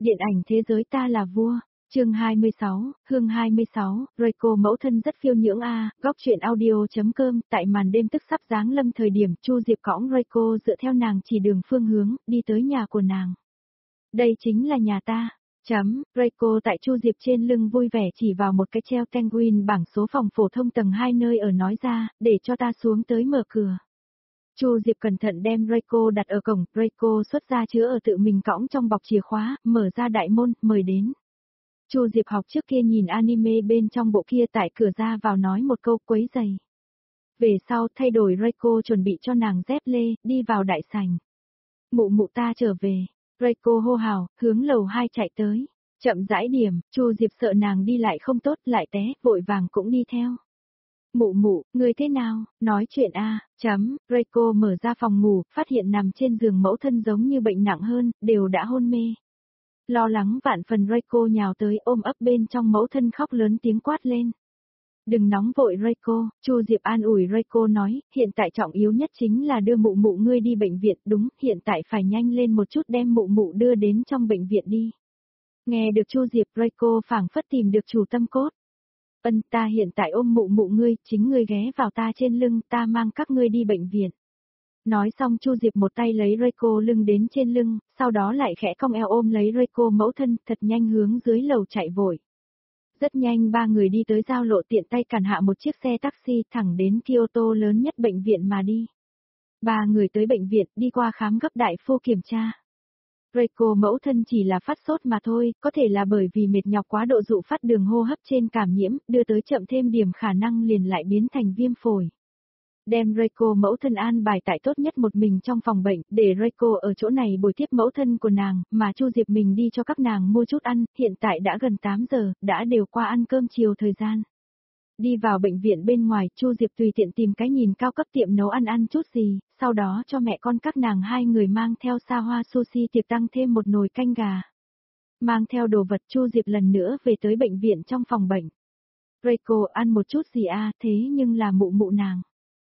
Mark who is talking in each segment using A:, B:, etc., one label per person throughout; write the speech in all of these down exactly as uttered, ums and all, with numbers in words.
A: Điện ảnh thế giới ta là vua. Chương hai mươi sáu, Hương hai mươi sáu, Reiko mẫu thân rất phiêu nhưỡng a, góc truyện audio.com, tại màn đêm tức sắp giáng lâm thời điểm, Chu Diệp cõng Reiko dựa theo nàng chỉ đường phương hướng, đi tới nhà của nàng. Đây chính là nhà ta. Chấm, Reiko tại Chu Diệp trên lưng vui vẻ chỉ vào một cái treo penguin bảng số phòng phổ thông tầng hai nơi ở nói ra, để cho ta xuống tới mở cửa. Chu Diệp cẩn thận đem Reiko đặt ở cổng, Reiko xuất ra chứa ở tự mình cõng trong bọc chìa khóa, mở ra đại môn, mời đến. Chu Diệp học trước kia nhìn anime bên trong bộ kia tại cửa ra vào nói một câu quấy giày. Về sau thay đổi Reiko chuẩn bị cho nàng dép lê, đi vào đại sảnh. Mụ mụ ta trở về, Reiko hô hào, hướng lầu hai chạy tới. Chậm rãi điểm, Chu Diệp sợ nàng đi lại không tốt, lại té, vội vàng cũng đi theo. Mụ mụ, người thế nào, nói chuyện a, chấm, Reiko mở ra phòng ngủ, phát hiện nằm trên giường mẫu thân giống như bệnh nặng hơn, đều đã hôn mê. Lo lắng vạn phần Reiko nhào tới ôm ấp bên trong mẫu thân khóc lớn tiếng quát lên. Đừng nóng vội Reiko, Chu Diệp an ủi Reiko nói, hiện tại trọng yếu nhất chính là đưa mụ mụ ngươi đi bệnh viện, đúng, hiện tại phải nhanh lên một chút đem mụ mụ đưa đến trong bệnh viện đi. Nghe được Chu Diệp, Reiko phảng phất tìm được chủ tâm cốt. Ân, ta hiện tại ôm mụ mụ ngươi, chính ngươi ghé vào ta trên lưng, ta mang các ngươi đi bệnh viện. Nói xong Chu Diệp một tay lấy Reiko lưng đến trên lưng, sau đó lại khẽ cong eo ôm lấy Reiko mẫu thân, thật nhanh hướng dưới lầu chạy vội. Rất nhanh ba người đi tới giao lộ, tiện tay cản hạ một chiếc xe taxi thẳng đến Kyoto lớn nhất bệnh viện mà đi. Ba người tới bệnh viện, đi qua khám gấp đại phu kiểm tra. Reiko mẫu thân chỉ là phát sốt mà thôi, có thể là bởi vì mệt nhọc quá độ dụ phát đường hô hấp trên cảm nhiễm, đưa tới chậm thêm điểm khả năng liền lại biến thành viêm phổi. Đem Reiko mẫu thân an bài tại tốt nhất một mình trong phòng bệnh, để Reiko ở chỗ này bồi tiếp mẫu thân của nàng, mà Chu Diệp mình đi cho các nàng mua chút ăn, hiện tại đã gần tám giờ, đã đều qua ăn cơm chiều thời gian. Đi vào bệnh viện bên ngoài, Chu Diệp tùy tiện tìm cái nhìn cao cấp tiệm nấu ăn ăn chút gì, sau đó cho mẹ con các nàng hai người mang theo xa hoa sushi tiệc tăng thêm một nồi canh gà. Mang theo đồ vật Chu Diệp lần nữa về tới bệnh viện trong phòng bệnh. Reiko ăn một chút gì a, thế nhưng là mụ mụ nàng.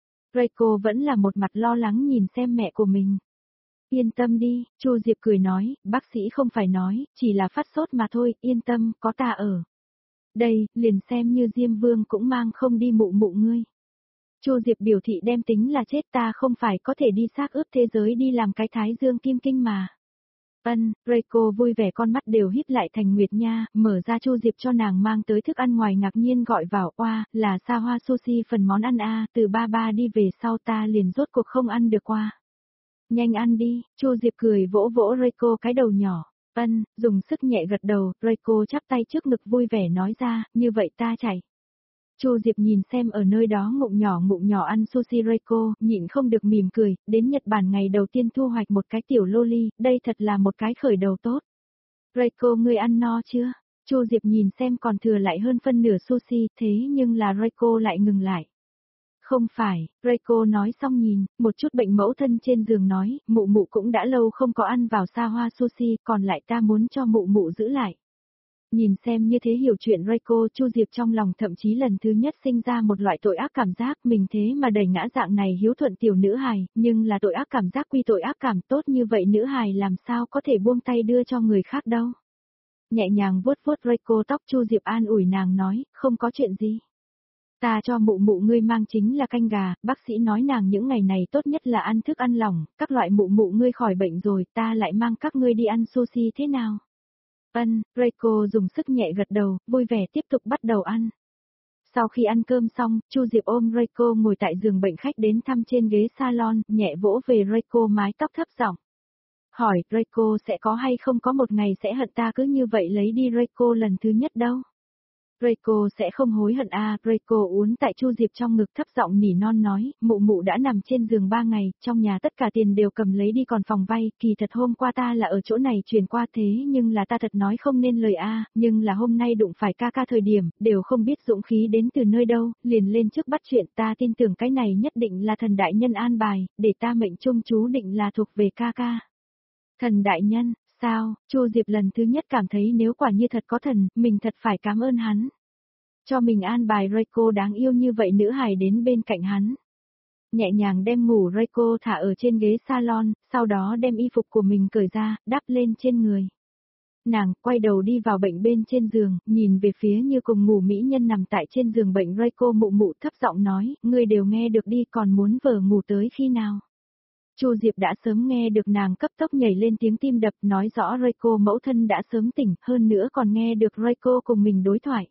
A: Reiko vẫn là một mặt lo lắng nhìn xem mẹ của mình. Yên tâm đi, Chu Diệp cười nói, bác sĩ không phải nói, chỉ là phát sốt mà thôi, yên tâm, có ta ở. Đây, liền xem như Diêm Vương cũng mang không đi mụ mụ ngươi. Chu Diệp biểu thị đem tính là chết, ta không phải có thể đi xác ướp thế giới đi làm cái thái dương kim kinh mà. Ân, Reiko vui vẻ con mắt đều híp lại thành nguyệt nha, mở ra Chu Diệp cho nàng mang tới thức ăn ngoài ngạc nhiên gọi vào, oa, là sa hoa sushi phần món ăn a, từ ba ba đi về sau ta liền rốt cuộc không ăn được qua. Nhanh ăn đi, Chu Diệp cười vỗ vỗ Reiko cái đầu nhỏ. Ân, dùng sức nhẹ gật đầu, Reiko chắp tay trước ngực vui vẻ nói ra, như vậy ta chạy. Chu Diệp nhìn xem ở nơi đó ngụm nhỏ ngụm nhỏ ăn sushi Reiko, nhịn không được mỉm cười, đến Nhật Bản ngày đầu tiên thu hoạch một cái tiểu loli, đây thật là một cái khởi đầu tốt. Reiko ngươi ăn no chưa? Chu Diệp nhìn xem còn thừa lại hơn phân nửa sushi, thế nhưng là Reiko lại ngừng lại. Không phải, Reiko nói xong nhìn, một chút bệnh mẫu thân trên giường nói, mụ mụ cũng đã lâu không có ăn vào sa hoa sushi, còn lại ta muốn cho mụ mụ giữ lại. Nhìn xem như thế hiểu chuyện Reiko, Chu Diệp trong lòng thậm chí lần thứ nhất sinh ra một loại tội ác cảm giác mình thế mà đẩy ngã dạng này hiếu thuận tiểu nữ hài, nhưng là tội ác cảm giác quy tội ác cảm tốt như vậy nữ hài làm sao có thể buông tay đưa cho người khác đâu. Nhẹ nhàng vuốt vuốt Reiko tóc, Chu Diệp an ủi nàng nói, không có chuyện gì. Ta cho mụ mụ ngươi mang chính là canh gà, bác sĩ nói nàng những ngày này tốt nhất là ăn thức ăn lỏng, các loại mụ mụ ngươi khỏi bệnh rồi ta lại mang các ngươi đi ăn sushi thế nào? Ân, Reiko dùng sức nhẹ gật đầu, vui vẻ tiếp tục bắt đầu ăn. Sau khi ăn cơm xong, Chu Diệp ôm Reiko ngồi tại giường bệnh khách đến thăm trên ghế salon, nhẹ vỗ về Reiko mái tóc thấp giọng. Hỏi, Reiko sẽ có hay không có một ngày sẽ hận ta cứ như vậy lấy đi Reiko lần thứ nhất đâu? Reiko sẽ không hối hận a, à, Reiko uốn tại Chu Diệp trong ngực thấp giọng nỉ non nói, mụ mụ đã nằm trên giường ba ngày, trong nhà tất cả tiền đều cầm lấy đi còn phòng vay, kỳ thật hôm qua ta là ở chỗ này chuyển qua thế nhưng là ta thật nói không nên lời a, à, nhưng là hôm nay đụng phải ca ca thời điểm, đều không biết dũng khí đến từ nơi đâu, liền lên trước bắt chuyện, ta tin tưởng cái này nhất định là thần đại nhân an bài, để ta mệnh trung chú định là thuộc về ca ca. Thần đại nhân, sao, Chu Diệp lần thứ nhất cảm thấy nếu quả như thật có thần, mình thật phải cảm ơn hắn. Cho mình an bài Reiko đáng yêu như vậy nữ hài đến bên cạnh hắn. Nhẹ nhàng đem ngủ Reiko thả ở trên ghế salon, sau đó đem y phục của mình cởi ra, đắp lên trên người. nàng quay đầu đi vào bệnh bên trên giường, nhìn về phía như cùng ngủ mỹ nhân nằm tại trên giường bệnh Reiko mụ mụ thấp giọng nói, ngươi đều nghe được đi còn muốn vờ ngủ tới khi nào. Chu Diệp đã sớm nghe được nàng cấp tốc nhảy lên tiếng tim đập nói rõ Reiko mẫu thân đã sớm tỉnh, hơn nữa còn nghe được Reiko cùng mình đối thoại.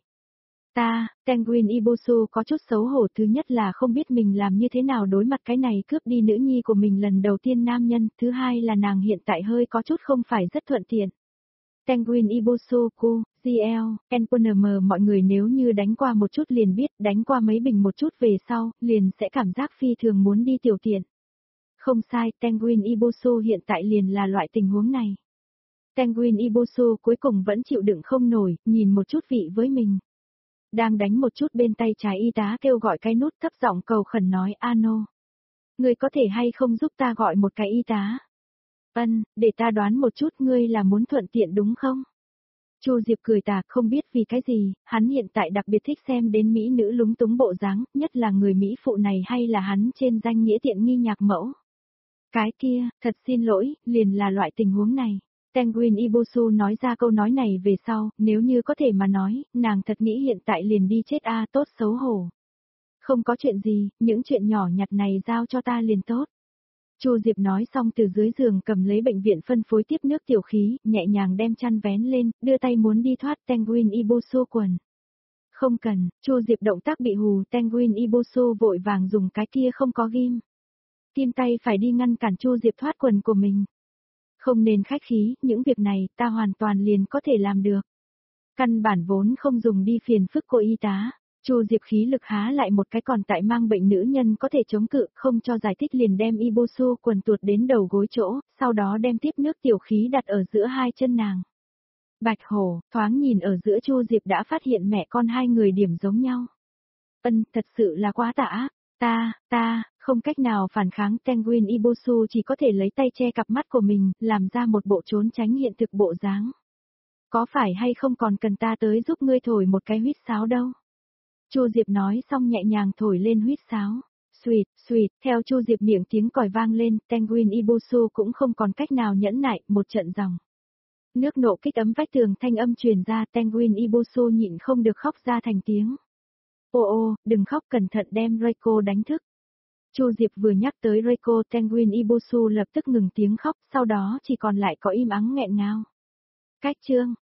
A: Ta, Tenguin Ibusu có chút xấu hổ, thứ nhất là không biết mình làm như thế nào đối mặt cái này cướp đi nữ nhi của mình lần đầu tiên nam nhân, thứ hai là nàng hiện tại hơi có chút không phải rất thuận tiện. Tenguin Ibusu, Ku, giê lờ, Enponm mọi người nếu như đánh qua một chút liền biết, đánh qua mấy bình một chút về sau, liền sẽ cảm giác phi thường muốn đi tiểu tiện. Không sai, Tenguin Ibusu hiện tại liền là loại tình huống này. Tenguin Ibusu cuối cùng vẫn chịu đựng không nổi, nhìn một chút vị với mình. Đang đánh một chút bên tay trái y tá kêu gọi cái nút thấp giọng cầu khẩn nói Ano. Ngươi có thể hay không giúp ta gọi một cái y tá? Ân, để ta đoán một chút ngươi là muốn thuận tiện đúng không? Chu Diệp cười tà không biết vì cái gì, hắn hiện tại đặc biệt thích xem đến mỹ nữ lúng túng bộ dáng, nhất là người Mỹ phụ này hay là hắn trên danh nghĩa tiện nghi nhạc mẫu. Cái kia, thật xin lỗi, liền là loại tình huống này. Tenguin Ibusu nói ra câu nói này về sau, nếu như có thể mà nói, nàng thật nghĩ hiện tại liền đi chết a tốt xấu hổ. Không có chuyện gì, những chuyện nhỏ nhặt này giao cho ta liền tốt. Chu Diệp nói xong từ dưới giường cầm lấy bệnh viện phân phối tiếp nước tiểu khí, nhẹ nhàng đem chăn vén lên, đưa tay muốn đi thoát Tenguin Ibusu quần. Không cần, Chu Diệp động tác bị hù, Tenguin Ibusu vội vàng dùng cái kia không có ghim. Tim tay phải đi ngăn cản Chu Diệp thoát quần của mình. Không nên khách khí, những việc này ta hoàn toàn liền có thể làm được. Căn bản vốn không dùng đi phiền phức cô y tá. Chu Diệp khí lực há lại một cái còn tại mang bệnh nữ nhân có thể chống cự, không cho giải thích liền đem Ibusu quần tuột đến đầu gối chỗ, sau đó đem tiếp nước tiểu khí đặt ở giữa hai chân nàng. Bạch Hổ, thoáng nhìn ở giữa Chu Diệp đã phát hiện mẹ con hai người điểm giống nhau. Ân, thật sự là quá tả. Ta, ta, không cách nào phản kháng Tenguin Ibusu chỉ có thể lấy tay che cặp mắt của mình, làm ra một bộ trốn tránh hiện thực bộ dáng. Có phải hay không còn cần ta tới giúp ngươi thổi một cái huýt sáo đâu? Chu Diệp nói xong nhẹ nhàng thổi lên huýt sáo. Sweet, sweet, theo Chu Diệp miệng tiếng còi vang lên, Tenguin Ibusu cũng không còn cách nào nhẫn nại, một trận dòng. Nước nộ kích ấm vách tường thanh âm truyền ra, Tenguin Ibusu nhịn không được khóc ra thành tiếng. Ô ô, đừng khóc, cẩn thận đem Reiko đánh thức. Chu Diệp vừa nhắc tới Reiko, Tenguin Ibusu lập tức ngừng tiếng khóc, sau đó chỉ còn lại có im ắng nghẹn ngào. Cách chương